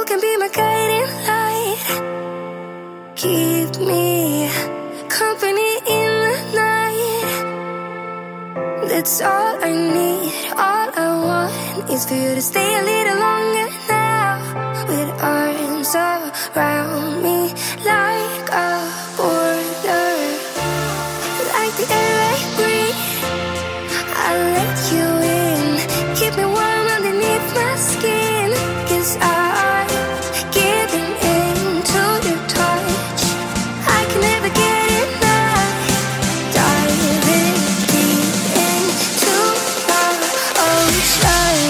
can be my guiding light. Keep me company in the night. That's all I need. All I want is for you to stay a little longer now, with arms around me like a border, like the air I breathe. I'll let you in, keep me warm underneath my skin, 'cause I'm giving in to your touch. I can never get enough, diving deep into our ocean.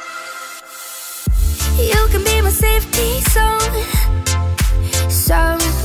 You can be my safety zone, so